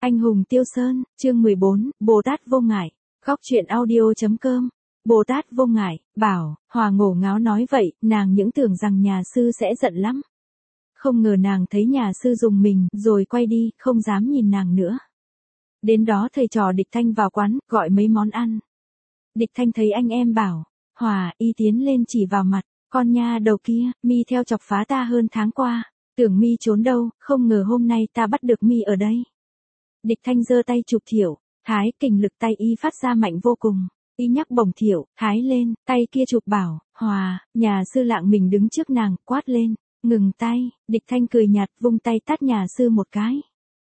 Anh hùng Tiêu Sơn, chương 14, Bồ Tát vô ngại. Góc truyện audio.com. Bồ Tát vô ngại, bảo, Hòa ngổ ngáo nói vậy, nàng những tưởng rằng nhà sư sẽ giận lắm. Không ngờ nàng thấy nhà sư dùng mình, rồi quay đi, không dám nhìn nàng nữa. Đến đó thầy trò Địch Thanh vào quán, gọi mấy món ăn. Địch Thanh thấy anh em bảo, Hòa, y tiến lên chỉ vào mặt, con nha đầu kia, mi theo chọc phá ta hơn tháng qua, tưởng mi trốn đâu, không ngờ hôm nay ta bắt được mi ở đây. Địch Thanh giơ tay chụp Thiệu, Thái, kình lực tay y phát ra mạnh vô cùng. Y nhắc bổng Thiệu, Thái lên, tay kia chụp bảo, Hòa, nhà sư lạng mình đứng trước nàng, quát lên, ngừng tay. Địch Thanh cười nhạt, vung tay tát nhà sư một cái.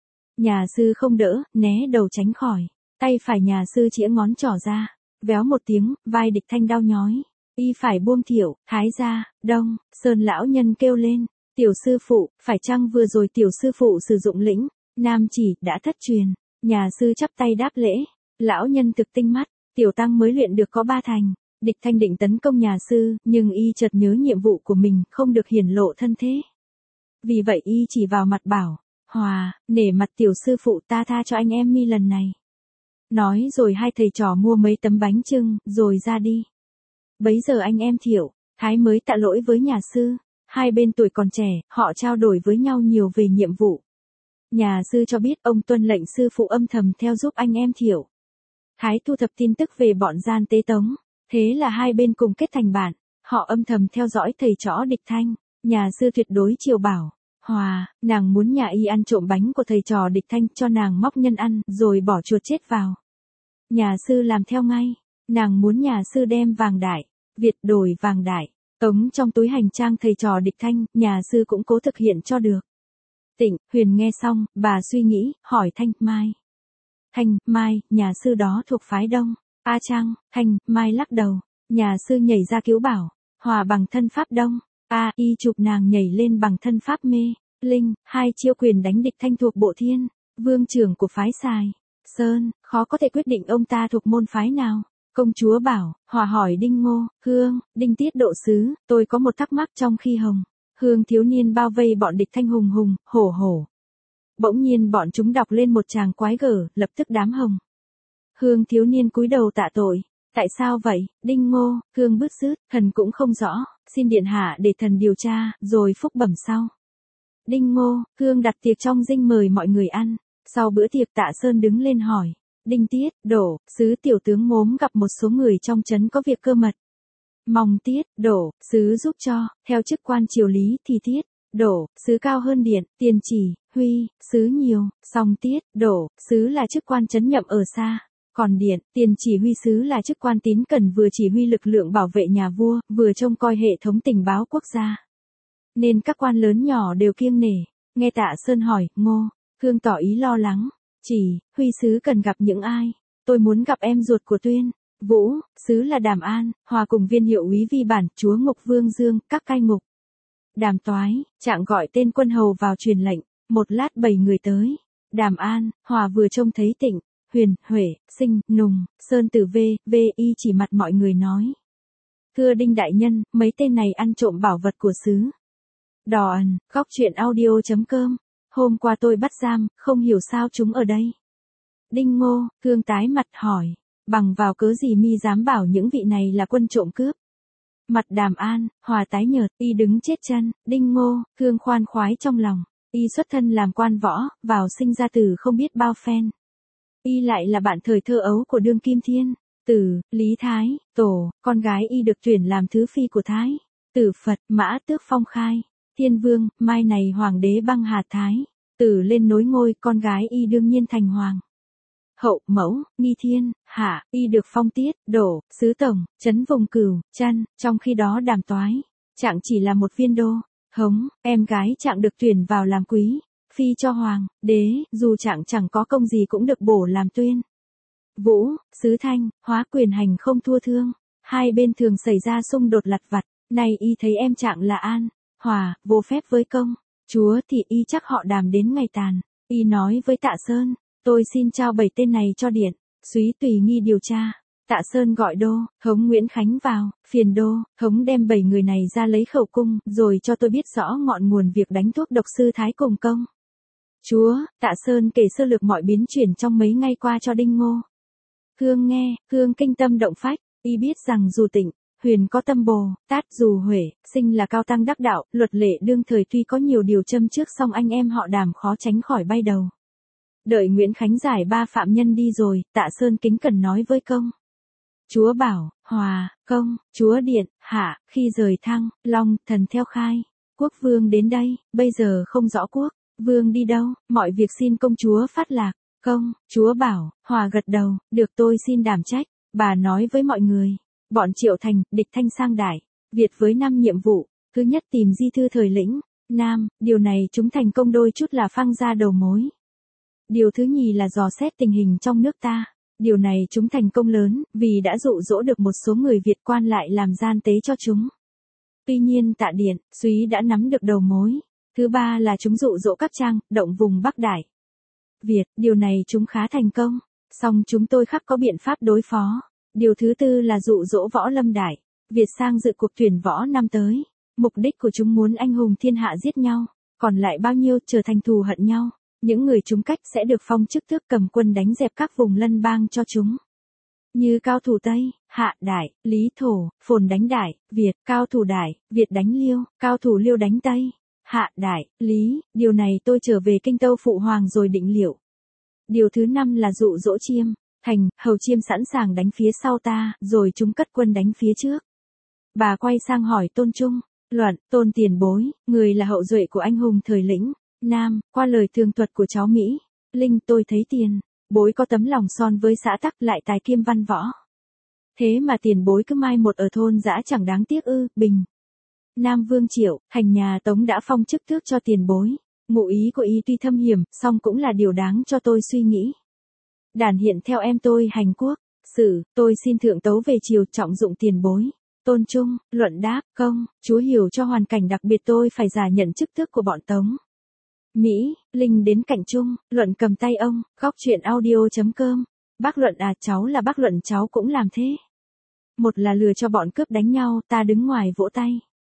Nhà sư không đỡ, né đầu tránh khỏi. Tay phải nhà sư chĩa ngón trỏ ra, véo một tiếng, vai Địch Thanh đau nhói. Y phải buông Thiệu, Thái ra. Đông, Sơn lão nhân kêu lên, tiểu sư phụ, phải chăng vừa rồi tiểu sư phụ sử dụng lĩnh nam chỉ đã thất truyền. Nhà sư chắp tay đáp lễ, lão nhân thực tinh mắt, tiểu tăng mới luyện được có 3 thành. Địch Thanh định tấn công nhà sư, nhưng y chợt nhớ nhiệm vụ của mình, không được hiển lộ thân thế. Vì vậy y chỉ vào mặt bảo, Hòa, nể mặt tiểu sư phụ ta tha cho anh em mi lần này. Nói rồi hai thầy trò mua mấy tấm bánh chưng, rồi ra đi. Bấy giờ anh em Thiệu, Thái mới tạ lỗi với nhà sư. Hai bên tuổi còn trẻ, họ trao đổi với nhau nhiều về nhiệm vụ. Nhà sư cho biết ông tuân lệnh sư phụ âm thầm theo giúp anh em Thiệu. Thái thu thập tin tức về bọn gian tế tống. Thế là hai bên cùng kết thành bạn. Họ âm thầm theo dõi thầy trõ Địch Thanh. Nhà sư tuyệt đối chiều bảo, Hòa, nàng muốn nhà y ăn trộm bánh của thầy trò Địch Thanh cho nàng móc nhân ăn, rồi bỏ chuột chết vào. Nhà sư làm theo ngay. Nàng muốn nhà sư đem vàng đại, Việt đổi vàng đại, tống trong túi hành trang thầy trò Địch Thanh, nhà sư cũng cố thực hiện cho được. Tịnh, Huyền nghe xong, bà suy nghĩ, hỏi Thanh, Mai. Thanh, Mai, nhà sư đó thuộc phái Đông. A Trang, Thanh, Mai lắc đầu. Nhà sư nhảy ra cứu bảo, Hòa bằng thân pháp Đông. Y chụp nàng nhảy lên bằng thân pháp Mê, Linh, hai chiêu quyền đánh Địch Thanh thuộc bộ Thiên, vương trưởng của phái Sài, Sơn, khó có thể quyết định ông ta thuộc môn phái nào. Công chúa bảo, Hòa hỏi Đinh Ngô, Hương, Đinh Tiết độ sứ, tôi có một thắc mắc trong khi Hồng, Hương thiếu niên bao vây bọn Địch Thanh hùng hùng, hổ hổ. Bỗng nhiên bọn chúng đọc lên một tràng quái gở, lập tức đám Hồng. Hương thiếu niên cúi đầu tạ tội. Tại sao vậy? Đinh Ngô, Hương bứt rứt, thần cũng không rõ, xin điện hạ để thần điều tra, rồi phúc bẩm sau. Đinh Ngô, Hương đặt tiệc trong dinh mời mọi người ăn. Sau bữa tiệc Tạ Sơn đứng lên hỏi, Đinh Tiết, Đổ, sứ tiểu tướng Mốm gặp một số người trong trấn có việc cơ mật. Mong Tiết, Đổ, sứ giúp cho, theo chức quan triều lý thì Tiết, Đổ, sứ cao hơn Điện, Tiền Chỉ, Huy, sứ nhiều, song Tiết, Đổ, sứ là chức quan trấn nhậm ở xa. Còn Điện, Tiền Chỉ Huy sứ là chức quan tín cẩn vừa chỉ huy lực lượng bảo vệ nhà vua, vừa trông coi hệ thống tình báo quốc gia. Nên các quan lớn nhỏ đều kiêng nể. Nghe Tạ Sơn hỏi, Ngô, Hương tỏ ý lo lắng. Chỉ, Huy sứ cần gặp những ai? Tôi muốn gặp em ruột của Tuyên. Vũ, sứ là Đàm An, Hòa cùng viên hiệu úy Vi Bản, chúa Ngục Vương Dương, các cai ngục. Đàm Toái, Trạng gọi tên quân hầu vào truyền lệnh. Một lát 7 người tới. Đàm An, Hòa vừa trông thấy Tịnh, Huyền, Huệ, Sinh, Nùng, Sơn Tử V.I chỉ mặt mọi người nói. Thưa Đinh đại nhân, mấy tên này ăn trộm bảo vật của sứ. Đò ẩn, góc truyện audio.com. Hôm qua tôi bắt giam, không hiểu sao chúng ở đây. Đinh Ngô, Hương tái mặt hỏi, bằng vào cớ gì mi dám bảo những vị này là quân trộm cướp? Mặt Đàm An, Hòa tái nhợt, y đứng chết chân. Đinh Ngô, Hương khoan khoái trong lòng. Y xuất thân làm quan võ, vào sinh ra tử không biết bao phen. Y lại là bạn thời thơ ấu của đương kim thiên tử, Lý Thái, Tổ, con gái y được tuyển làm thứ phi của Thái tử Phật, Mã Tước phong khai, Thiên Vương, mai này Hoàng đế băng hà Thái tử lên nối ngôi, con gái y đương nhiên thành hoàng. Hậu, mẫu, nghi thiên, hạ, y được phong Tiết, Đổ, sứ tổng, trấn vùng Cửu, Trăn, trong khi đó Đàm Toái, Trạng chỉ là một viên đô, hống, em gái Trạng được tuyển vào làm quý. Phi cho hoàng đế, dù Trạng chẳng có công gì cũng được bổ làm Tuyên. Vũ, sứ Thanh, hóa quyền hành không thua Thương. Hai bên thường xảy ra xung đột lặt vặt. Nay y thấy em Trạng là An, Hòa, vô phép với công chúa thì y chắc họ Đàm đến ngày tàn. Y nói với Tạ Sơn, tôi xin trao 7 tên này cho Điện, súy tùy nghi điều tra. Tạ Sơn gọi đô, Hống Nguyễn Khánh vào, phiền đô, Hống đem 7 người này ra lấy khẩu cung, rồi cho tôi biết rõ ngọn nguồn việc đánh thuốc độc sư Thái cùng công. Chúa, Tạ Sơn kể sơ lược mọi biến chuyển trong mấy ngày qua cho Đinh Ngô. Hương nghe, Hương kinh tâm động phách, y biết rằng dù Tịnh, Huyền có tâm Bồ Tát, dù Huệ, Sinh là cao tăng đắc đạo, luật lệ đương thời tuy có nhiều điều châm trước song anh em họ Đàm khó tránh khỏi bay đầu. Đợi Nguyễn Khánh giải 3 phạm nhân đi rồi, Tạ Sơn kính cẩn nói với công. Chúa bảo, Hòa, công, chúa điện, hạ, khi rời Thăng, Long, thần theo khai. Quốc vương đến đây, bây giờ không rõ quốc vương đi đâu, mọi việc xin công chúa phát lạc. Công, chúa bảo, Hòa gật đầu, được tôi xin đảm trách. Bà nói với mọi người, bọn Triệu Thành, địch Thanh sang Đại Việt với 5 nhiệm vụ. Thứ nhất tìm di thư thời lĩnh Nam, điều này chúng thành công đôi chút là phăng ra đầu mối. Điều thứ nhì là dò xét tình hình trong nước ta. Điều này chúng thành công lớn, vì đã dụ dỗ được một số người Việt quan lại làm gian tế cho chúng. Tuy nhiên Tạ Điện, Súy đã nắm được đầu mối. Thứ ba là chúng dụ dỗ các trang, động vùng Bắc Đại Việt, điều này chúng khá thành công. Song chúng tôi khắc có biện pháp đối phó. Điều thứ tư là dụ dỗ Võ Lâm Đại Việt sang dự cuộc tuyển võ năm tới. Mục đích của chúng muốn anh hùng thiên hạ giết nhau, còn lại bao nhiêu trở thành thù hận nhau. Những người chúng cách sẽ được phong chức tước cầm quân đánh dẹp các vùng lân bang cho chúng. Như cao thủ Tây, Hạ Đại, Lý Thổ, Phồn đánh Đại Việt, cao thủ Đại Việt đánh Liêu, cao thủ Liêu đánh Tây, Hạ Đại, Lý, điều này tôi trở về Kinh Tâu phụ hoàng rồi định liệu. Điều thứ 5 là dụ dỗ Chiêm Thành, hầu Chiêm sẵn sàng đánh phía sau ta, rồi chúng cất quân đánh phía trước. Bà quay sang hỏi Tôn Trung, luận, Tôn tiền bối, người là hậu duệ của anh hùng thời lĩnh Nam, qua lời tường thuật của cháu Mỹ Linh, tôi thấy tiền bối có tấm lòng son với xã tắc, lại tài kiêm văn võ. Thế mà tiền bối cứ mai một ở thôn dã chẳng đáng tiếc ư? Bình Nam Vương Triệu, thành nhà Tống đã phong chức tước cho tiền bối. Ngụ ý của y tuy thâm hiểm, song cũng là điều đáng cho tôi suy nghĩ. Đàn hiện theo em tôi hành quốc sử, tôi xin thượng tấu về triều, trọng dụng tiền bối. Tôn Trung, luận đáp, công, chúa hiểu cho hoàn cảnh đặc biệt tôi phải giả nhận chức tước của bọn Tống. Mỹ, Linh đến cạnh Trung, luận cầm tay ông, góc chuyện audio.com. Bác Luận à, cháu là bác Luận, cháu cũng làm thế. Một là lừa cho bọn cướp đánh nhau, ta đứng ngoài vỗ tay.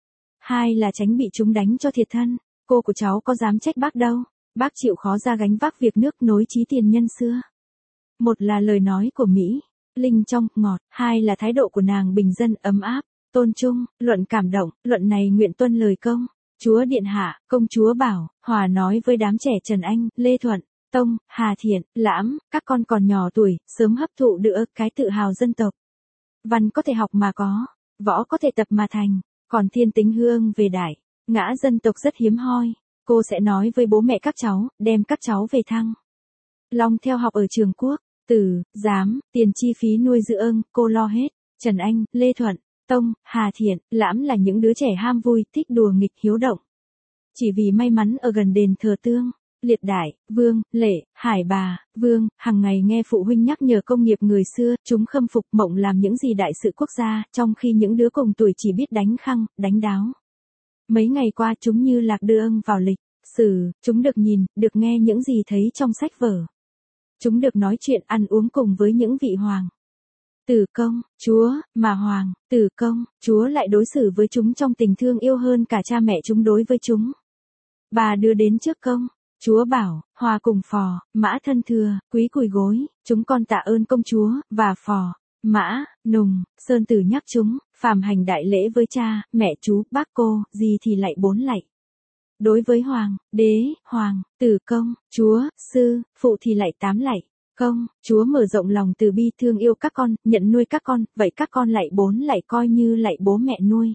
Hai là tránh bị chúng đánh cho thiệt thân. Cô của cháu có dám trách bác đâu. Bác chịu khó ra gánh vác việc nước nối chí tiền nhân xưa. Một là lời nói của Mỹ, Linh trong, ngọt. Hai là thái độ của nàng bình dân, ấm áp. Tôn Trung, luận cảm động, luận này nguyện tuân lời công. Chúa điện hạ, công chúa bảo, Hòa nói với đám trẻ Trần Anh, Lê Thuận, Tông, Hà Thiện, Lãm, các con còn nhỏ tuổi, sớm hấp thụ được cái tự hào dân tộc. Văn có thể học mà có, võ có thể tập mà thành, còn thiên tính hương về Đại Ngã dân tộc rất hiếm hoi. Cô sẽ nói với bố mẹ các cháu, đem các cháu về Thăng Long theo học ở trường quốc, Tử, Giám, tiền chi phí nuôi dưỡng, cô lo hết. Trần Anh, Lê Thuận, Tông, Hà Thiện, Lãm là những đứa trẻ ham vui, thích đùa nghịch, hiếu động. Chỉ vì may mắn ở gần đền thờ Tương, Liệt Đại, Vương, Lệ, Hải Bà, Vương, hàng ngày nghe phụ huynh nhắc nhở công nghiệp người xưa, chúng khâm phục mộng làm những gì đại sự quốc gia, trong khi những đứa cùng tuổi chỉ biết đánh khăng, đánh đáo. Mấy ngày qua chúng như lạc đương vào lịch sử, chúng được nhìn, được nghe những gì thấy trong sách vở. Chúng được nói chuyện ăn uống cùng với những vị hoàng tử công, chúa, mà hoàng tử công, chúa lại đối xử với chúng trong tình thương yêu hơn cả cha mẹ chúng đối với chúng. Bà đưa đến trước công, chúa bảo, Hòa cùng Phò, Mã thân thừa, quý cùi gối, chúng con tạ ơn công chúa, và Phò, Mã, Nùng, Sơn Tử nhắc chúng, phàm hành đại lễ với cha, mẹ chú, bác cô, gì thì lạy 4 lạy. Đối với hoàng, đế, hoàng, tử công, chúa, sư, phụ thì lạy 8 lạy. Công, chúa mở rộng lòng từ bi thương yêu các con, nhận nuôi các con, vậy các con lạy 4 lạy coi như lạy bố mẹ nuôi.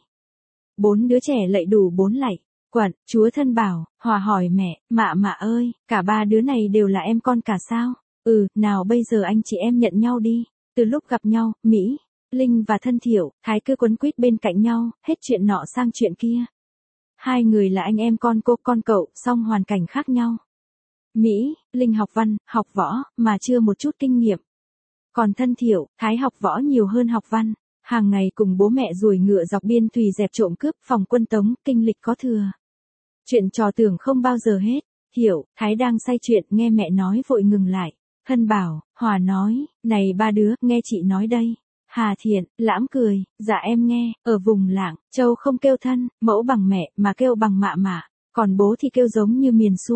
4 đứa trẻ lạy đủ 4 lạy. Quận, chúa thân bảo, Hòa hỏi mẹ, mạ ơi, cả 3 đứa này đều là em con cả sao? Nào bây giờ anh chị em nhận nhau đi. Từ lúc gặp nhau, Mỹ, Linh và Thân Thiệu, Thái cứ quấn quýt bên cạnh nhau, hết chuyện nọ sang chuyện kia. Hai người là anh em con cô con cậu, song hoàn cảnh khác nhau. Mỹ, Linh học văn, học võ, mà chưa một chút kinh nghiệm. Còn Thân Thiệu, Thái học võ nhiều hơn học văn. Hàng ngày cùng bố mẹ ruồi ngựa dọc biên thùy dẹp trộm cướp, phòng quân Tống, kinh lịch có thừa. Chuyện trò tưởng không bao giờ hết. Thiệu, Thái đang say chuyện, nghe mẹ nói vội ngừng lại. Thân bảo, Hòa nói, này 3 đứa, nghe chị nói đây. Hà Thiện, Lãm cười, dạ em nghe, ở vùng Lạng, Châu không kêu thân, mẫu bằng mẹ, mà kêu bằng mạ. Còn bố thì kêu giống như miền xuôi.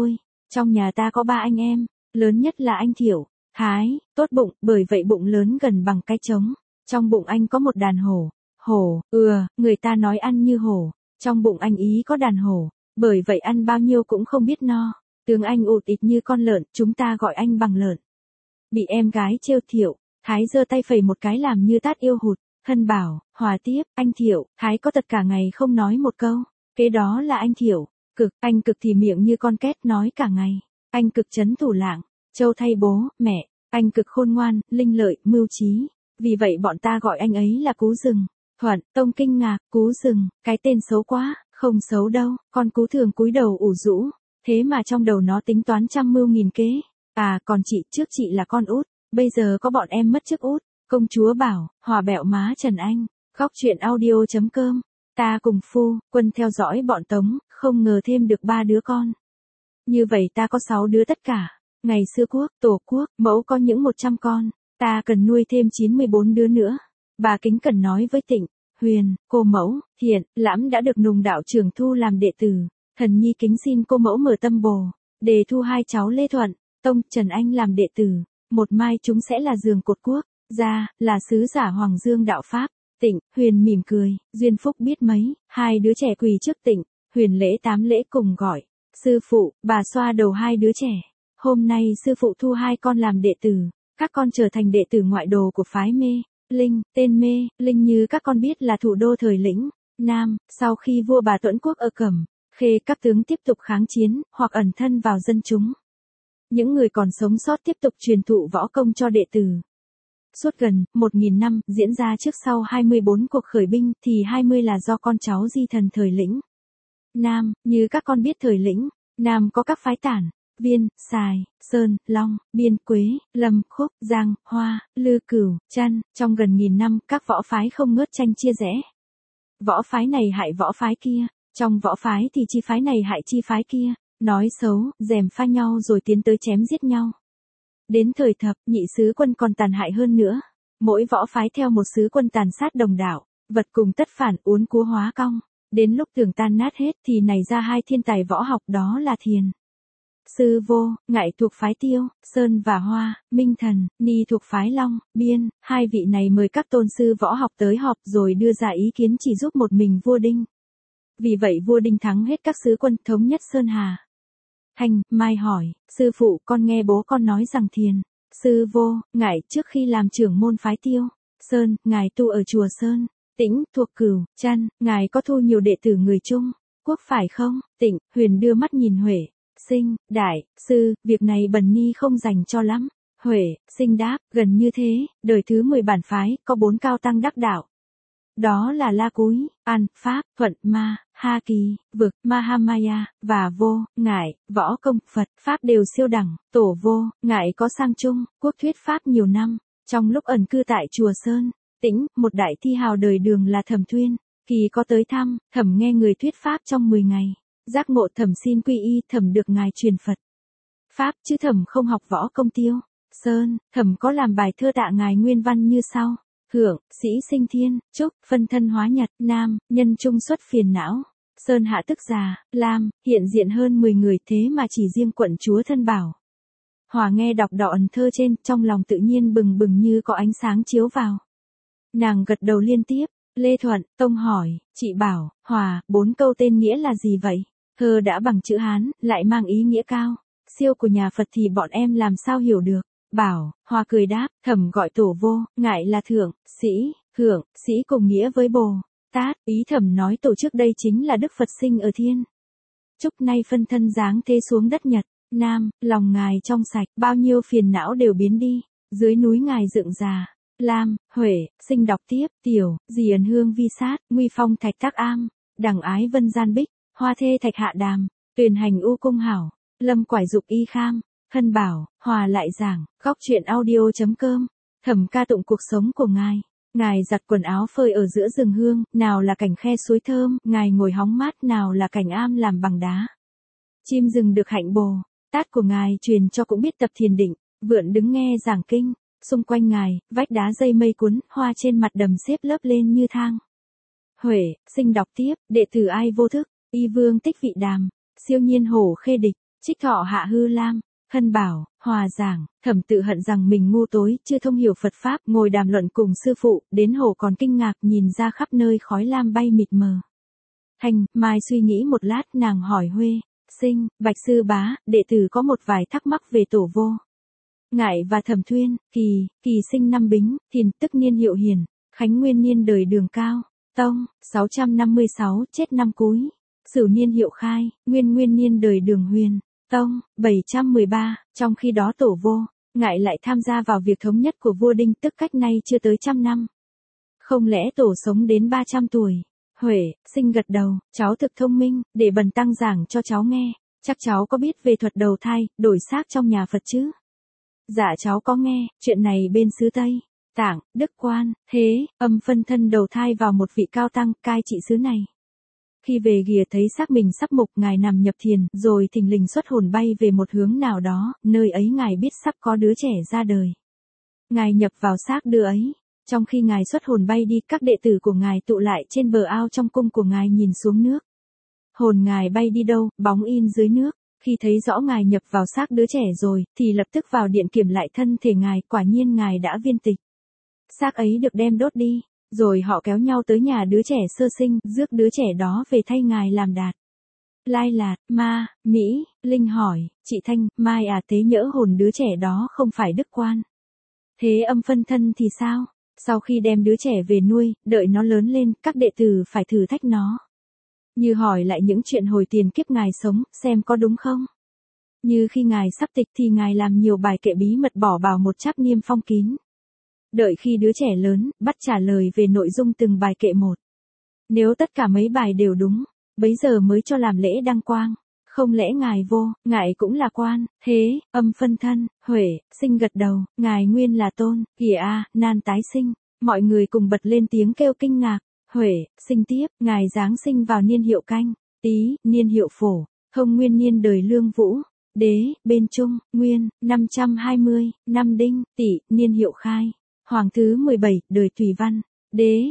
Trong nhà ta có 3 anh em, lớn nhất là anh Thiệu, Thái, tốt bụng, bởi vậy bụng lớn gần bằng cái trống. Trong bụng anh có một đàn hổ. Hổ, người ta nói ăn như hổ. Trong bụng anh ý có đàn hổ, bởi vậy ăn bao nhiêu cũng không biết no. Tướng anh ụt ịt như con lợn, chúng ta gọi anh bằng lợn. Bị em gái trêu Thiệu, Thái giơ tay phẩy một cái làm như tát yêu hụt. Thân bảo, Hòa tiếp, anh Thiệu, Thái có tật cả ngày không nói một câu. Kế đó là anh Thiệu, anh cực thì miệng như con két nói cả ngày. Anh cực trấn thủ lạng, châu thay bố, mẹ, anh cực khôn ngoan, linh lợi, mưu trí. Vì vậy bọn ta gọi anh ấy là Cú Rừng. Thuận, Tông kinh ngạc, Cú Rừng, cái tên xấu quá, không xấu đâu, con Cú thường cúi đầu ủ rũ. Thế mà trong đầu nó tính toán trăm mưu nghìn kế. À, còn chị, trước chị là con út, bây giờ có bọn em mất chức út. Công chúa bảo, Hòa bẹo má Trần Anh. Khóc chuyện audio.com. Ta cùng phu, quân theo dõi bọn Tống, không ngờ thêm được 3 đứa con. Như vậy ta có 6 đứa tất cả. Ngày xưa quốc, tổ quốc, mẫu có những 100 con. Ta cần nuôi thêm 94 đứa nữa. Bà kính cẩn nói với Tịnh, Huyền, cô mẫu, Thiện, Lãm đã được Nùng đạo trưởng thu làm đệ tử. Thần nhi kính xin cô mẫu mở tâm bồ. Đề thu 2 cháu Lê Thuận, Tông, Trần Anh làm đệ tử. Một mai chúng sẽ là giường cột quốc. Ra, là sứ giả Hoàng Dương đạo Pháp. Tịnh, Huyền mỉm cười, duyên phúc biết mấy, 2 đứa trẻ quỳ trước Tịnh, Huyền lễ 8 lễ cùng gọi. Sư phụ, bà xoa đầu 2 đứa trẻ. Hôm nay sư phụ thu 2 con làm đệ tử, các con trở thành đệ tử ngoại đồ của phái Mê Linh, tên Mê Linh như các con biết là thủ đô thời lĩnh Nam, sau khi vua Bà Tuẫn Quốc ở Cẩm Khê các tướng tiếp tục kháng chiến, hoặc ẩn thân vào dân chúng. Những người còn sống sót tiếp tục truyền thụ võ công cho đệ tử. Suốt gần 1.000 năm diễn ra trước sau 24 cuộc khởi binh thì 20 là do con cháu di thần thời lĩnh Nam, như các con biết thời lĩnh Nam có các phái Tản, Viên, Sài, Sơn, Long, Biên, Quế, Lâm, Khúc, Giang, Hoa, Lư, Cửu, Chăn. Trong gần 1000 năm các võ phái không ngớt tranh chia rẽ. Võ phái này hại võ phái kia, trong võ phái thì chi phái này hại chi phái kia, nói xấu, gièm pha nhau rồi tiến tới chém giết nhau. Đến thời Thập, Nhị sứ quân còn tàn hại hơn nữa. Mỗi võ phái theo một sứ quân tàn sát đồng đạo, vật cùng tất phản, uốn cúa hóa cong. Đến lúc tưởng tan nát hết thì nảy ra 2 thiên tài võ học, đó là Thiền Sư Vô, Ngại thuộc phái Tiêu, Sơn và Hoa, Minh Thần, Ni thuộc phái Long, Biên. 2 vị này mời các tôn sư võ học tới họp rồi đưa ra ý kiến chỉ giúp một mình vua Đinh. Vì vậy vua Đinh thắng hết các sứ quân, thống nhất Sơn Hà. Thanh Mai hỏi, sư phụ, con nghe bố con nói rằng Thiền Sư Vô, Ngại trước khi làm trưởng môn phái Tiêu, Sơn, ngài tu ở chùa Sơn Tĩnh thuộc Cửu, Chăn, ngài có thu nhiều đệ tử người Trung Quốc phải không? Tịnh, Huyền đưa mắt nhìn Huệ Sinh, đại sư, việc này bần ni không dành cho lắm. Huệ Sinh đáp, gần như thế, đời thứ 10 bản phái, có 4 cao tăng đắc đạo. Đó là La Cúi, An, Pháp, Thuận, Ma, Ha Kỳ, Vực, Mahamaya, và Vô, Ngại, võ công, Phật, Pháp đều siêu đẳng. Tổ Vô, Ngại có sang Trung, Quốc thuyết Pháp nhiều năm. Trong lúc ẩn cư tại chùa Sơn Tĩnh, một đại thi hào đời Đường là Thẩm Thuyên, Kỳ có tới thăm, Thẩm nghe người thuyết Pháp trong 10 ngày. Giác ngộ, Thẩm xin quy y, Thẩm được ngài truyền Phật Pháp, chứ Thẩm không học võ công Tiêu Sơn. Thẩm có làm bài thơ tạ ngài nguyên văn như sau. Hưởng, sĩ sinh thiên, trúc, phân thân hóa nhật, nam, nhân trung xuất phiền não. Sơn hạ tức già, lam, hiện diện hơn 10 người, thế mà chỉ riêng quận chúa thân bảo. Hòa nghe đọc đoạn thơ trên, trong lòng tự nhiên bừng bừng như có ánh sáng chiếu vào. Nàng gật đầu liên tiếp. Lê Thuận, Tông hỏi, chị bảo, Hòa, 4 câu tên nghĩa là gì vậy? Thơ đã bằng chữ Hán, lại mang ý nghĩa cao, siêu của nhà Phật thì bọn em làm sao hiểu được? Bảo, Hòa cười đáp, Thẩm gọi Tổ Vô, Ngại là thượng, sĩ, hưởng, sĩ cùng nghĩa với Bồ Tát. Ý Thẩm nói tổ trước đây chính là Đức Phật sinh ở thiên Trúc, nay phân thân giáng thế xuống đất Nhật Nam, lòng ngài trong sạch, bao nhiêu phiền não đều biến đi, dưới núi ngài dựng già. Lam, Huệ, Sinh đọc tiếp, tiểu, dì ẩn hương vi sát, nguy phong thạch tác am, đẳng ái vân gian bích, hoa thê thạch hạ đàm, tuyền hành u cung hảo, lâm quải dục y kham. Thân bảo, Hòa lại giảng, khóc chuyện audio.com. Thẩm ca tụng cuộc sống của ngài. Ngài giặt quần áo phơi ở giữa rừng hương, nào là cảnh khe suối thơm, ngài ngồi hóng mát, nào là cảnh am làm bằng đá. Chim rừng được hạnh Bồ Tát của ngài truyền cho cũng biết tập thiền định, vượn đứng nghe giảng kinh. Xung quanh ngài, vách đá dây mây cuốn, hoa trên mặt đầm xếp lớp lên như thang. Huệ, Sinh đọc tiếp, đệ tử ai vô thức, y vương tích vị đàm, siêu nhiên hổ khê địch, Trích Thọ Hạ Hư Lam, Hân bảo, Hòa giảng, Thẩm tự hận rằng mình ngu tối, chưa thông hiểu Phật Pháp, ngồi đàm luận cùng sư phụ, đến hồ còn kinh ngạc nhìn ra khắp nơi khói lam bay mịt mờ. Thành, Mai suy nghĩ một lát nàng hỏi Huê, Sinh, Bạch Sư Bá, đệ tử có một vài thắc mắc về tổ vô. Ngải và Thẩm Thuyên, Kỳ sinh năm Bính, Thìn tức niên hiệu Hiền, Khánh nguyên niên đời Đường Cao, Tông, 656, chết năm Cúi, Sửu niên hiệu Khai, Nguyên niên đời Đường Huyền, Tông, 713, trong khi đó tổ vô, Ngải lại tham gia vào việc thống nhất của vua Đinh tức cách nay chưa tới 100 năm. Không lẽ tổ sống đến 300 tuổi? Huệ, Sinh gật đầu, cháu thực thông minh, để Bần tăng giảng cho cháu nghe, chắc cháu có biết về thuật đầu thai, đổi xác trong nhà Phật chứ? Dạ cháu có nghe, chuyện này bên xứ Tây, Tạng, Đức Quan, thế, âm phân thân đầu thai vào một vị cao tăng, cai trị xứ này. Khi về ghìa thấy xác mình sắp mục, Ngài nằm nhập thiền, rồi thình lình xuất hồn bay về một hướng nào đó, nơi ấy Ngài biết sắp có đứa trẻ ra đời. Ngài nhập vào xác đứa ấy. Trong khi Ngài xuất hồn bay đi, các đệ tử của Ngài tụ lại trên bờ ao trong cung của Ngài nhìn xuống nước. Hồn Ngài bay đi đâu, bóng in dưới nước. Khi thấy rõ Ngài nhập vào xác đứa trẻ rồi, thì lập tức vào điện kiểm lại thân thể Ngài, quả nhiên Ngài đã viên tịch. Xác ấy được đem đốt đi, rồi họ kéo nhau tới nhà đứa trẻ sơ sinh, rước đứa trẻ đó về thay Ngài làm đạt. Lai Lạt, Ma, Mỹ, Linh hỏi, chị Thanh, Mai à, tế nhỡ hồn đứa trẻ đó không phải Đức Quan. Thế âm phân thân thì sao? Sau khi đem đứa trẻ về nuôi, đợi nó lớn lên, các đệ tử phải thử thách nó. Như hỏi lại những chuyện hồi tiền kiếp Ngài sống, xem có đúng không? Như khi Ngài sắp tịch thì Ngài làm nhiều bài kệ bí mật bỏ vào một cháp niêm phong kín. Đợi khi đứa trẻ lớn, bắt trả lời về nội dung từng bài kệ một. Nếu tất cả mấy bài đều đúng, bấy giờ mới cho làm lễ đăng quang. Không lẽ Ngài vô, Ngài cũng là quan, thế, âm phân thân, Huệ, Sinh gật đầu, Ngài nguyên là tôn, kìa a, nan tái sinh. Mọi người cùng bật lên tiếng kêu kinh ngạc. Huệ, Sinh tiếp, Ngài giáng sinh vào niên hiệu Canh, Tý, niên hiệu Phổ, Thông nguyên niên đời Lương Vũ, Đế, bên Trung, Nguyên, 520, năm Đinh, Tỵ, niên hiệu Khai, Hoàng thứ 17, đời Thủy Văn. Đế,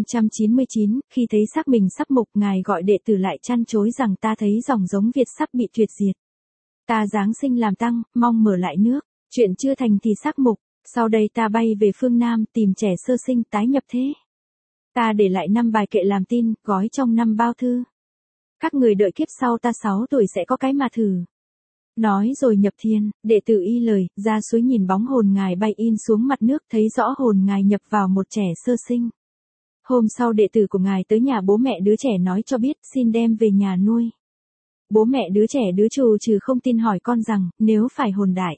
599, khi thấy xác mình sắp mục, Ngài gọi đệ tử lại chăn chối rằng ta thấy dòng giống Việt sắp bị tuyệt diệt. Ta giáng sinh làm tăng, mong mở lại nước, chuyện chưa thành thì xác mục, sau đây ta bay về phương Nam tìm trẻ sơ sinh tái nhập thế. Ta để lại 5 bài kệ làm tin, gói trong 5 bao thư. Các người đợi kiếp sau ta 6 tuổi sẽ có cái mà thử. Nói rồi nhập thiền, đệ tử y lời, ra suối nhìn bóng hồn Ngài bay in xuống mặt nước, thấy rõ hồn Ngài nhập vào một trẻ sơ sinh. Hôm sau đệ tử của Ngài tới nhà bố mẹ đứa trẻ nói cho biết, xin đem về nhà nuôi. Bố mẹ đứa trẻ đứa trừ không tin hỏi con rằng, nếu phải hồn đại.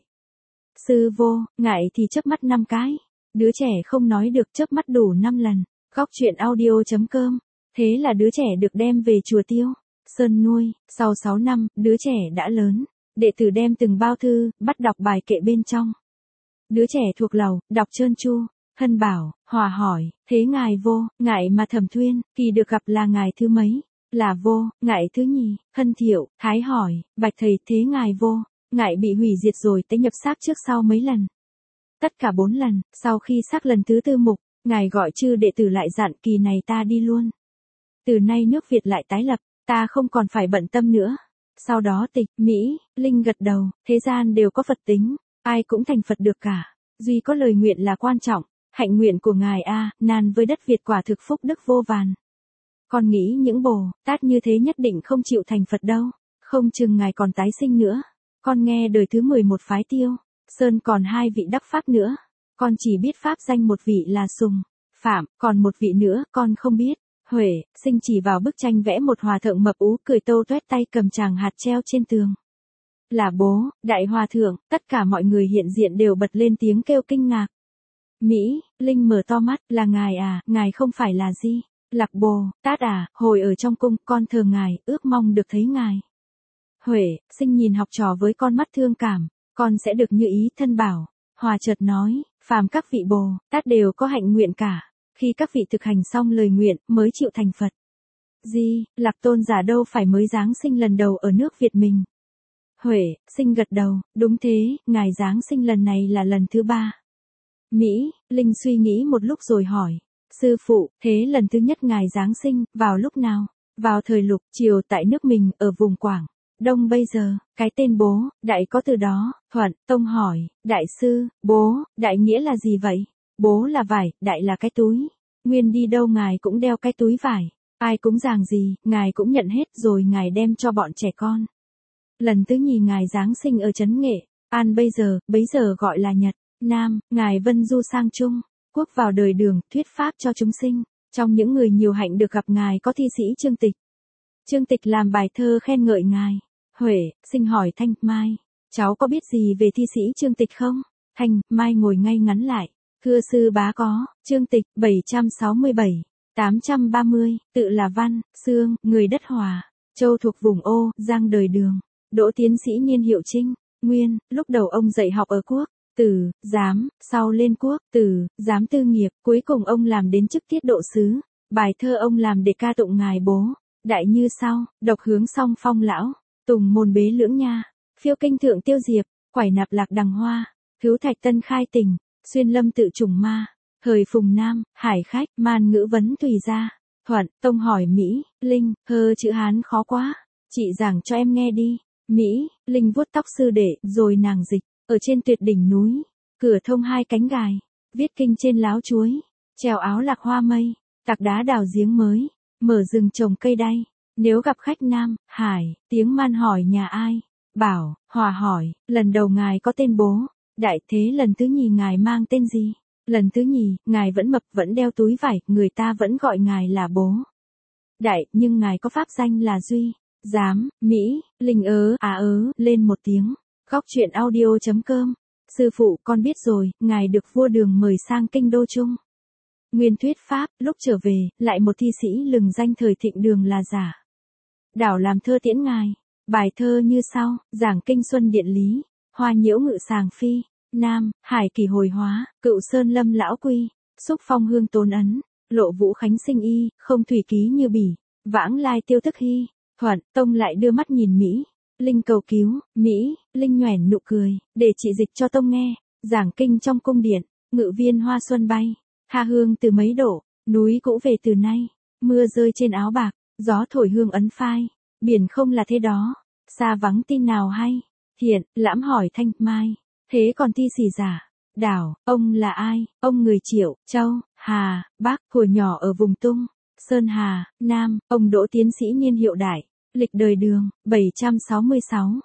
Sư vô, Ngại thì chớp mắt 5 cái. Đứa trẻ không nói được, chớp mắt đủ 5 lần. Góc truyện audio.com. Thế là đứa trẻ được đem về chùa Tiêu Sơn nuôi. Sau 6 năm, đứa trẻ đã lớn. Đệ tử đem từng bao thư, bắt đọc bài kệ bên trong. Đứa trẻ thuộc lầu, đọc trơn tru. Hân bảo, Hòa hỏi, thế Ngài vô, Ngại mà Thẩm Thuyên, Kỳ được gặp là Ngài thứ mấy? Là vô, Ngại thứ nhì. Hân thiệu, Thái hỏi, Bạch thầy, thế Ngài vô, Ngại bị hủy diệt rồi tế nhập xác trước sau mấy lần? Tất cả 4 lần, sau khi xác lần thứ 4 mục, Ngài gọi chư đệ tử lại dặn, kỳ này ta đi luôn. Từ nay nước Việt lại tái lập, ta không còn phải bận tâm nữa. Sau đó Tịch, Mỹ, Linh gật đầu, thế gian đều có Phật tính, ai cũng thành Phật được cả. Duy có lời nguyện là quan trọng, hạnh nguyện của Ngài a, nan với đất Việt quả thực phúc đức vô vàn. Con nghĩ những Bồ Tát như thế nhất định không chịu thành Phật đâu, không chừng Ngài còn tái sinh nữa. Con nghe đời thứ 11 phái Tiêu Sơn còn 2 vị đắc pháp nữa. Con chỉ biết pháp danh một vị là Sùng Phạm, còn một vị nữa con không biết. Huệ, Sinh chỉ vào bức tranh vẽ một hòa thượng mập ú cười tâu toét tay cầm tràng hạt treo trên tường. Là bố, đại hòa thượng, tất cả mọi người hiện diện đều bật lên tiếng kêu kinh ngạc. Mỹ, Linh mở to mắt, là Ngài à, Ngài không phải là gì? Lạc Bồ Tát à, hồi ở trong cung, con thờ Ngài, ước mong được thấy Ngài. Huệ, Sinh nhìn học trò với con mắt thương cảm, con sẽ được như ý thân bảo. Hòa chợt nói, phàm các vị Bồ Tát đều có hạnh nguyện cả. Khi các vị thực hành xong lời nguyện, mới chịu thành Phật. Lạc Tôn giả đâu phải mới giáng sinh lần đầu ở nước Việt mình. Huệ, Sinh gật đầu, đúng thế, Ngài giáng sinh lần này là lần thứ 3. Mỹ, Linh suy nghĩ một lúc rồi hỏi, sư phụ, thế lần thứ nhất Ngài giáng sinh, vào lúc nào? Vào thời Lục Triều tại nước mình, ở vùng Quảng Đông bây giờ, cái tên bố, đại có từ đó, Thuận, Tông hỏi, đại sư, bố, đại nghĩa là gì vậy? Bố là vải, đại là cái túi. Nguyên đi đâu ngài cũng đeo cái túi vải. Ai cúng dường gì, ngài cũng nhận hết rồi ngài đem cho bọn trẻ con. Lần thứ nhì ngài Giáng sinh ở Trấn Nghệ, An bấy giờ gọi là Nhật, Nam, ngài Vân Du sang Trung, Quốc vào đời Đường, thuyết pháp cho chúng sinh. Trong những người nhiều hạnh được gặp ngài có thi sĩ Trương Tịch. Trương Tịch làm bài thơ khen ngợi ngài. Huệ, sinh hỏi Thanh, Mai, cháu có biết gì về thi sĩ Trương Tịch không? Thanh, Mai ngồi ngay ngắn lại. Thưa sư bá có, Trương Tịch, 767, 830, tự là Văn, Xương, người đất Hòa, Châu thuộc vùng Ô, Giang đời Đường, đỗ tiến sĩ niên hiệu Trinh, Nguyên, lúc đầu ông dạy học ở Quốc, Tử, Giám, sau lên Quốc, Tử, Giám tư nghiệp, cuối cùng ông làm đến chức tiết độ sứ, bài thơ ông làm để ca tụng ngài bố, đại như sau, độc hướng song phong lão, tùng môn bế lưỡng nha, phiêu kinh thượng tiêu diệp, quải nạp lạc đằng hoa, cứu thạch tân khai tình, xuyên lâm tự trùng ma, hời phùng nam, hải khách, man ngữ vấn tùy ra, Thuận, Tông hỏi Mỹ, Linh, hơ chữ Hán khó quá, chị giảng cho em nghe đi, Mỹ, Linh vuốt tóc sư đệ, rồi nàng dịch, ở trên tuyệt đỉnh núi, cửa thông hai cánh gài, viết kinh trên láo chuối, treo áo lạc hoa mây, tạc đá đào giếng mới, mở rừng trồng cây đay, nếu gặp khách Nam, Hải, tiếng man hỏi nhà ai, bảo, Hòa hỏi, lần đầu ngài có tên bố, đại thế lần thứ nhì ngài mang tên gì? Lần thứ nhì, ngài vẫn mập vẫn đeo túi vải, người ta vẫn gọi ngài là bố. Đại, nhưng ngài có pháp danh là Duy, Giám, Mỹ, Linh lên một tiếng. Góc truyện audio.com. Sư phụ con biết rồi, ngài được vua Đường mời sang kinh đô Trung. Nguyên thuyết pháp, lúc trở về, lại một thi sĩ lừng danh thời thịnh Đường là giả. Đảo làm thơ tiễn ngài. Bài thơ như sau, giảng kinh xuân điện lý, hoa nhiễu ngự sàng phi. Nam, hải kỳ hồi hóa, cựu sơn lâm lão quy, xúc phong hương tôn ấn, lộ vũ khánh sinh y, không thủy ký như bỉ, vãng lai tiêu thức hy, Thuận, Tông lại đưa mắt nhìn Mỹ, Linh cầu cứu, Mỹ, Linh nhoẻn nụ cười, để chị dịch cho Tông nghe, giảng kinh trong cung điện, ngự viên hoa xuân bay, tha hương từ mấy độ, núi cũ về từ nay, mưa rơi trên áo bạc, gió thổi hương ấn phai, biển không là thế đó, xa vắng tin nào hay, Thiện, Lãm hỏi Thanh, Mai. Thế còn thi sĩ giả, Đảo, ông là ai? Ông người Triệu, Châu, Hà, Bắc, hồi nhỏ ở vùng Tung, Sơn Hà, Nam, ông đỗ tiến sĩ niên hiệu Đại, lịch đời Đường, 766,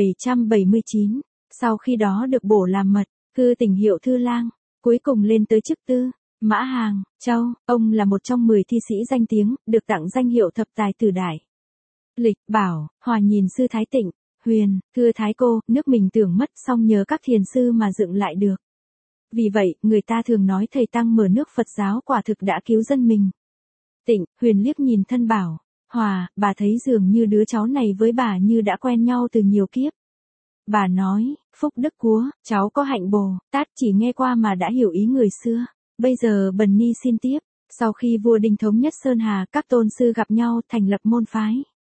779, sau khi đó được bổ làm mật, cư tỉnh hiệu Thư Lang, cuối cùng lên tới chức Tư, Mã Hàng, Châu, ông là một trong 10 thi sĩ danh tiếng, được tặng danh hiệu Thập Tài Tử Đại. Lịch, Bảo, Hòa nhìn sư Thái Tịnh. Huyền, thưa Thái cô, nước mình tưởng mất xong nhờ các thiền sư mà dựng lại được. Vì vậy, người ta thường nói thầy Tăng mở nước Phật giáo quả thực đã cứu dân mình. Tịnh, Huyền liếc nhìn thân Bảo, Hòa, bà thấy dường như đứa cháu này với bà như đã quen nhau từ nhiều kiếp. Bà nói, phúc đức cúa, cháu có hạnh Bồ Tát chỉ nghe qua mà đã hiểu ý người xưa. Bây giờ Bần Ni xin tiếp, sau khi vua Đinh thống nhất Sơn Hà, các tôn sư gặp nhau thành lập môn phái.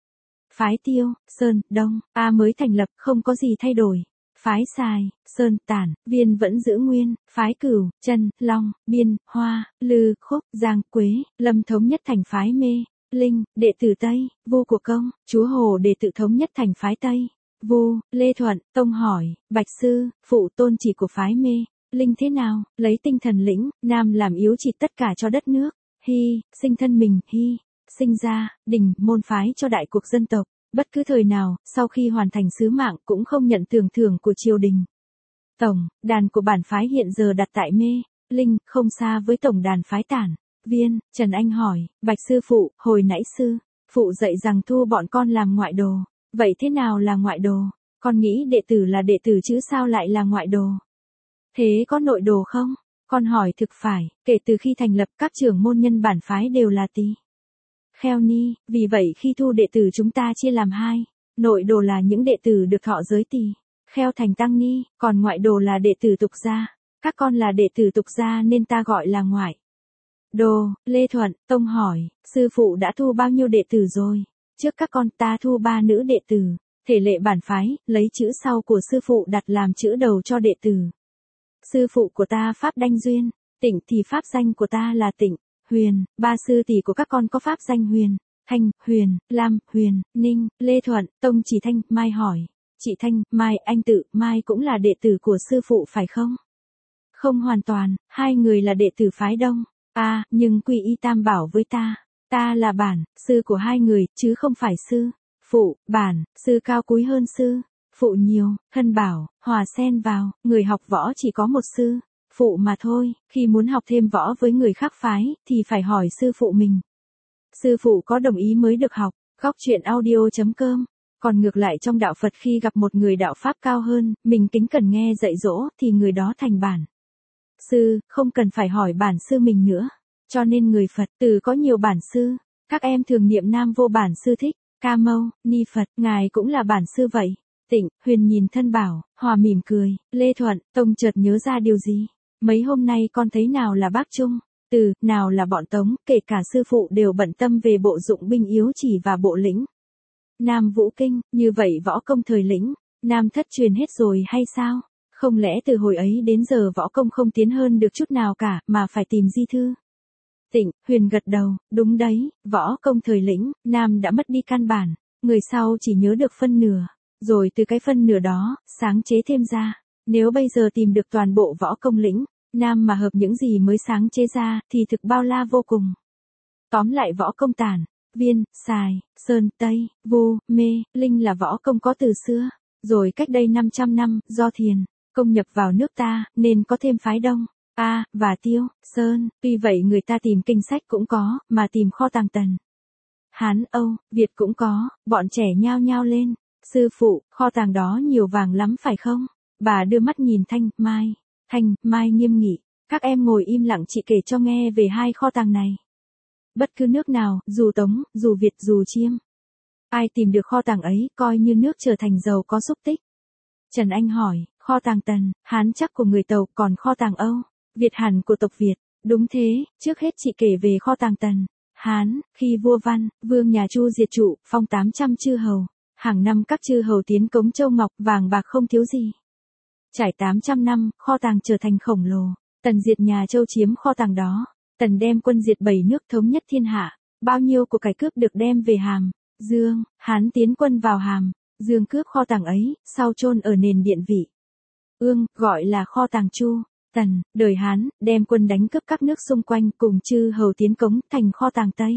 Phái Tiêu, Sơn, Đông, mới thành lập, không có gì thay đổi. Phái Sài, Sơn, Tản, Viên vẫn giữ nguyên. Phái Cửu, Chân, Long, Biên, Hoa, Lư, Khúc, Giang, Quế, Lâm thống nhất thành phái Mê, Linh, đệ tử Tây, Vu của Công, Chúa Hồ đệ tử thống nhất thành phái Tây. Vu, Lê Thuận, Tông hỏi, Bạch Sư, phụ tôn chỉ của phái Mê, Linh thế nào? Lấy tinh thần lĩnh, Nam làm yếu chỉ tất cả cho đất nước. Hy, sinh thân mình, Hy. Sinh ra, đình, môn phái cho đại cuộc dân tộc, bất cứ thời nào, sau khi hoàn thành sứ mạng cũng không nhận tưởng thưởng của triều đình. Tổng, đàn của bản phái hiện giờ đặt tại Mê, Linh, không xa với tổng đàn phái Tản. Viên, Trần Anh hỏi, Bạch sư phụ, hồi nãy sư, phụ dạy rằng thu bọn con làm ngoại đồ, vậy thế nào là ngoại đồ? Con nghĩ đệ tử là đệ tử chứ sao lại là ngoại đồ? Thế có nội đồ không? Con hỏi thực phải, kể từ khi thành lập các trưởng môn nhân bản phái đều là tỳ kheo ni, vì vậy khi thu đệ tử chúng ta chia làm hai, nội đồ là những đệ tử được thọ giới tỳ kheo thành tăng ni, còn ngoại đồ là đệ tử tục gia. Các con là đệ tử tục gia nên ta gọi là ngoại đồ. Lê Thuận, Tông hỏi, sư phụ đã thu bao nhiêu đệ tử rồi? Trước các con ta thu 3 nữ đệ tử, thể lệ bản phái, lấy chữ sau của sư phụ đặt làm chữ đầu cho đệ tử. Sư phụ của ta pháp Đanh Duyên, Tịnh thì pháp danh của ta là Tịnh. Huyền, 3 sư tỷ của các con có pháp danh Huyền, Thanh, Huyền, Lam, Huyền, Ninh, Lê Thuận, Tông Chỉ Thanh, Mai hỏi. Chị Thanh, Mai, anh tự, Mai cũng là đệ tử của sư phụ phải không? Không hoàn toàn, hai người là đệ tử phái Đông. Nhưng quy y Tam Bảo với ta. Ta là bản, sư của hai người, chứ không phải sư. Phụ, bản, sư cao quý hơn sư. Phụ nhiều, thân bảo, hòa xen vào, người học võ chỉ có một sư. Phụ mà thôi, khi muốn học thêm võ với người khác phái, thì phải hỏi sư phụ mình. Sư phụ có đồng ý mới được học. Góc truyện audio.com. Còn ngược lại trong đạo Phật khi gặp một người đạo Pháp cao hơn, mình kính cẩn nghe dạy dỗ, thì người đó thành bản sư, không cần phải hỏi bản sư mình nữa. Cho nên người Phật tử có nhiều bản sư. Các em thường niệm Nam Vô Bản Sư Thích Ca Mâu Ni Phật, ngài cũng là bản sư vậy. Tịnh, Huyền nhìn thân bảo, Hòa mỉm cười. Lê Thuận, Tông chợt nhớ ra điều gì. Mấy hôm nay con thấy nào là bác Trung, nào là bọn Tống, kể cả sư phụ đều bận tâm về bộ dụng binh yếu chỉ và bộ lĩnh. Nam Vũ Kinh, như vậy võ công thời lĩnh, Nam thất truyền hết rồi hay sao? Không lẽ từ hồi ấy đến giờ võ công không tiến hơn được chút nào cả, mà phải tìm di thư? Tịnh, Huyền gật đầu, đúng đấy, võ công thời lĩnh, Nam đã mất đi căn bản, người sau chỉ nhớ được phân nửa, rồi từ cái phân nửa đó, sáng chế thêm ra. Nếu bây giờ tìm được toàn bộ võ công lĩnh, Nam mà hợp những gì mới sáng chế ra, thì thực bao la vô cùng. Tóm lại võ công Tản, Viên, Sài, Sơn, Tây, Vu, Mê, Linh là võ công có từ xưa, rồi cách đây 500 năm, do Thiền công nhập vào nước ta, nên có thêm phái Đông, và Tiêu, Sơn. Tuy vậy người ta tìm kinh sách cũng có, mà tìm kho tàng Tần, Hán, Âu, Việt cũng có, bọn trẻ nhao nhao lên. Sư phụ, kho tàng đó nhiều vàng lắm phải không? Bà đưa mắt nhìn Thanh, Mai nghiêm nghị. Các em ngồi im lặng, chị kể cho nghe về hai kho tàng này. Bất cứ nước nào, dù Tống, dù Việt, dù Chiêm, ai tìm được kho tàng ấy, coi như nước trở thành giàu có xúc tích. Trần Anh hỏi, kho tàng Tần, Hán chắc của người Tàu, còn kho tàng Âu, Việt hẳn của tộc Việt. Đúng thế, trước hết chị kể về kho tàng Tần, Hán, khi vua Văn, vương nhà Chu diệt trụ, phong 800 chư hầu. Hàng năm các chư hầu tiến cống châu ngọc, vàng bạc không thiếu gì. Trải 800 năm, kho tàng trở thành khổng lồ. Tần diệt nhà Châu chiếm kho tàng đó. Tần đem quân diệt 7 nước thống nhất thiên hạ. Bao nhiêu của cải cướp được đem về Hàm Dương. Hán tiến quân vào Hàm Dương cướp kho tàng ấy, sau chôn ở nền điện vị Ương, gọi là kho tàng Chu. Tần, đời Hán, đem quân đánh cướp các nước xung quanh, cùng chư hầu tiến cống, thành kho tàng Tây.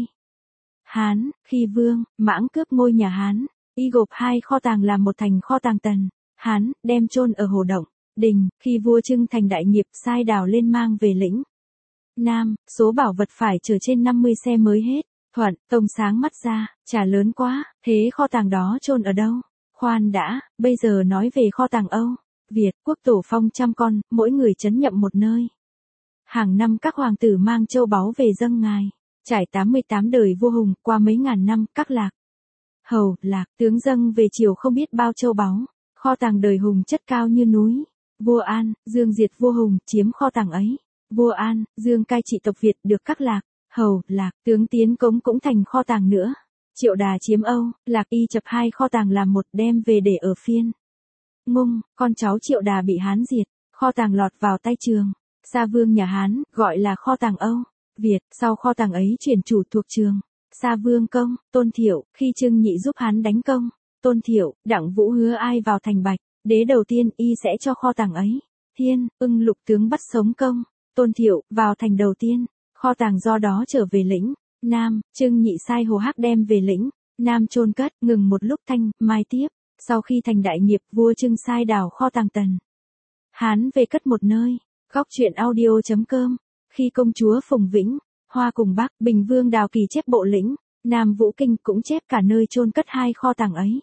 Hán, khi Vương Mãng cướp ngôi nhà Hán, y gộp hai kho tàng làm một thành kho tàng Tần, Hán, đem chôn ở Hồ Động, Đình. Khi vua Trưng thành đại nghiệp, sai đào lên mang về lĩnh Nam, số bảo vật phải chở trên 50 xe mới hết. Thuận, Tông sáng mắt ra, chả lớn quá, thế kho tàng đó chôn ở đâu? Khoan đã, bây giờ nói về kho tàng Âu, Việt. Quốc tổ phong 100 con, mỗi người trấn nhậm một nơi. Hàng năm các hoàng tử mang châu báu về dâng ngài. Trải 88 đời vua Hùng, qua mấy ngàn năm, các lạc hầu, lạc, tướng dâng về triều không biết bao châu báu. Kho tàng đời Hùng chất cao như núi. Vua An, Dương diệt vua Hùng, chiếm kho tàng ấy. Vua An, Dương cai trị tộc Việt, được các lạc hầu, lạc, tướng tiến cống cũng thành kho tàng nữa. Triệu Đà chiếm Âu, Lạc y chập hai kho tàng làm một, đem về để ở Phiên Ngung. Con cháu Triệu Đà bị Hán diệt, kho tàng lọt vào tay Trường Sa Vương nhà Hán, gọi là kho tàng Âu, Việt. Sau kho tàng ấy chuyển chủ thuộc Trường Sa Vương công, Tôn Thiệu. Khi Trương Nhị giúp Hán đánh công, Tôn Thiệu, Đặng Vũ hứa ai vào thành Bạch Đế đầu tiên, y sẽ cho kho tàng ấy. Thiên, Ưng lục tướng bắt sống công, Tôn Thiệu, vào thành đầu tiên. Kho tàng do đó trở về lĩnh Nam. Trương Nhị sai Hồ Hắc đem về lĩnh Nam chôn cất. Ngừng một lúc, Thanh, Mai tiếp. Sau khi thành đại nghiệp, vua Trưng sai đào kho tàng Tần Hán về cất một nơi. Góc truyện audio.com. Khi công chúa Phùng Vĩnh, Hoa cùng Bắc, Bình Vương Đào Kỳ chép bộ lĩnh Nam Vũ Kinh, cũng chép cả nơi chôn cất hai kho tàng ấy.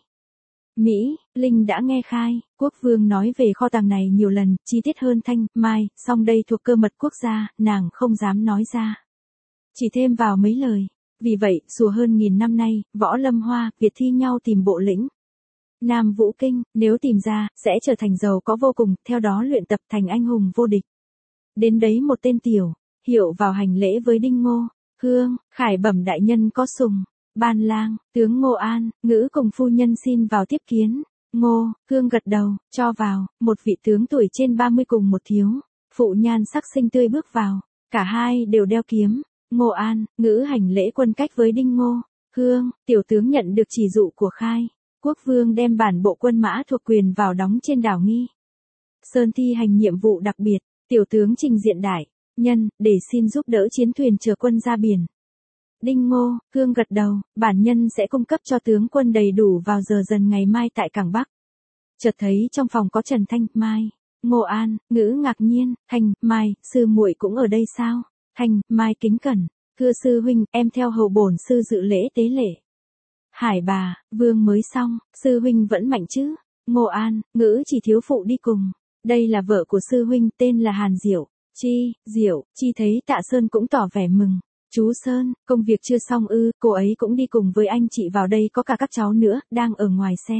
Mỹ, Linh đã nghe khai, quốc vương nói về kho tàng này nhiều lần, chi tiết hơn Thanh, Mai, song đây thuộc cơ mật quốc gia, nàng không dám nói ra. Chỉ thêm vào mấy lời. Vì vậy, dù hơn 1000 năm nay, Võ Lâm Hoa, Việt thi nhau tìm bộ lĩnh Nam Vũ Kinh, nếu tìm ra, sẽ trở thành giàu có vô cùng, theo đó luyện tập thành anh hùng vô địch. Đến đấy một tên Tiểu Hiệu vào hành lễ với Đinh Ngô, Hương, khải bẩm đại nhân có sùng. Ban lang, tướng Ngô An, Ngữ cùng phu nhân xin vào tiếp kiến. Ngô, Hương gật đầu, cho vào. Một vị tướng tuổi trên 30 cùng một thiếu phụ nhan sắc xinh tươi bước vào. Cả hai đều đeo kiếm. Ngô An, Ngữ hành lễ quân cách với Đinh Ngô. Hương, tiểu tướng nhận được chỉ dụ của Khai. Quốc vương đem bản bộ quân mã thuộc quyền vào đóng trên đảo Nghi Sơn thi hành nhiệm vụ đặc biệt, tiểu tướng trình diện đại nhân, để xin giúp đỡ chiến thuyền chở quân ra biển. Đinh Ngô, Hương gật đầu, bản nhân sẽ cung cấp cho tướng quân đầy đủ vào giờ dần ngày mai tại cảng Bắc. Chợt thấy trong phòng có Trần Thanh, Mai, Ngô An, Ngữ ngạc nhiên, Thanh, Mai, sư muội cũng ở đây sao? Thanh, Mai kính cẩn, thưa sư huynh, em theo hầu bổn sư dự lễ tế lễ. Hải bà, vương mới xong, sư huynh vẫn mạnh chứ? Ngô An, Ngữ chỉ thiếu phụ đi cùng. Đây là vợ của sư huynh, tên là Hàn Diệu. Diệu, Chi thấy Tạ Sơn cũng tỏ vẻ mừng. Chú Sơn, công việc chưa xong ư? Cô ấy cũng đi cùng với anh chị vào đây, có cả các cháu nữa, đang ở ngoài xe.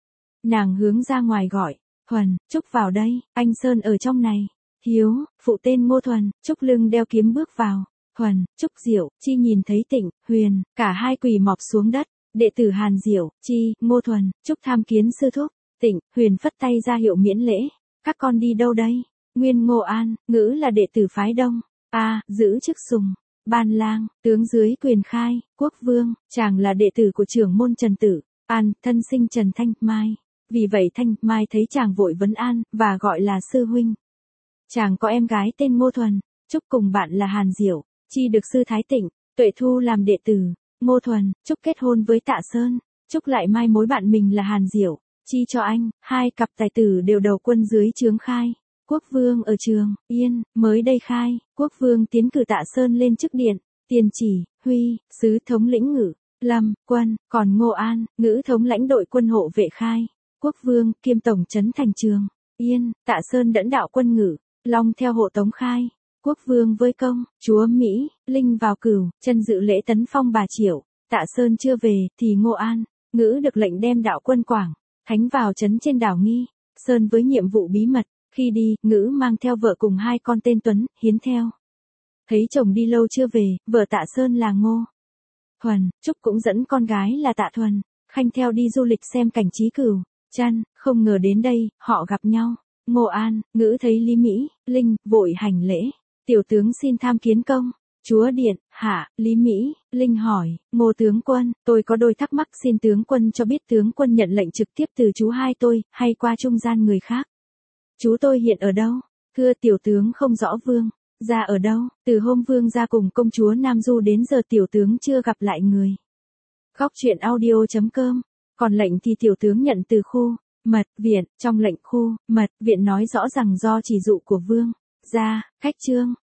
Nàng hướng ra ngoài gọi, Thuần, Trúc vào đây, anh Sơn ở trong này. Hiếu, phụ tên Ngô Thuần, Trúc lưng đeo kiếm bước vào. Thuần, Trúc, Diệu, Chi nhìn thấy Tịnh, Huyền, cả hai quỳ mọp xuống đất. Đệ tử Hàn Diệu, Chi, Ngô Thuần, Trúc tham kiến sư thúc. Tịnh, Huyền phất tay ra hiệu miễn lễ. Các con đi đâu đây? Nguyên Ngô An, Ngữ là đệ tử phái Đông. Giữ chức sùng. Ban lang, tướng dưới quyền Khai, quốc vương, chàng là đệ tử của trưởng môn Trần Tử. An, thân sinh Trần Thanh, Mai. Vì vậy Thanh, Mai thấy chàng vội vấn an, và gọi là sư huynh. Chàng có em gái tên Ngô Thuần, Trúc cùng bạn là Hàn Diệu, Chi được sư Thái Tịnh, Tuệ thu làm đệ tử. Ngô Thuần, Trúc kết hôn với Tạ Sơn, Trúc lại mai mối bạn mình là Hàn Diệu, Chi cho anh, hai cặp tài tử đều đầu quân dưới trướng Khai. Quốc vương ở Trường Yên, mới đây Khai, quốc vương tiến cử Tạ Sơn lên chức điện, tiền chỉ, Huy, sứ thống lĩnh Ngự, Lâm, quân, còn Ngô An, Ngữ thống lãnh đội quân hộ vệ Khai. Quốc vương, kiêm tổng trấn thành Trường Yên, Tạ Sơn dẫn đạo quân Ngự, Long theo hộ tống Khai. Quốc vương với công, chúa Mỹ, Linh vào Cửu, chân dự lễ tấn phong bà Triệu. Tạ Sơn chưa về, thì Ngô An, Ngữ được lệnh đem đạo quân Quảng Thánh vào trấn trên đảo Nghi Sơn với nhiệm vụ bí mật. Khi đi, Ngữ mang theo vợ cùng hai con tên Tuấn, Hiến theo. Thấy chồng đi lâu chưa về, vợ Tạ Sơn là Ngô Thuần, Trúc cũng dẫn con gái là Tạ Thuần, Khanh theo đi du lịch xem cảnh trí Cửu Chân, không ngờ đến đây, họ gặp nhau. Ngô An, Ngữ thấy Lý Mỹ, Linh, vội hành lễ. Tiểu tướng xin tham kiến công. Chúa điện, hạ, Lý Mỹ, Linh hỏi, Ngô tướng quân, tôi có đôi thắc mắc xin tướng quân cho biết tướng quân nhận lệnh trực tiếp từ chú hai tôi, hay qua trung gian người khác? Chú tôi hiện ở đâu? Thưa tiểu tướng không rõ vương gia ở đâu, từ hôm vương gia cùng công chúa Nam Du đến giờ tiểu tướng chưa gặp lại người. Góc truyện audio.com, còn lệnh thì tiểu tướng nhận từ khu mật viện, trong lệnh khu mật viện nói rõ rằng do chỉ dụ của vương gia, cách chương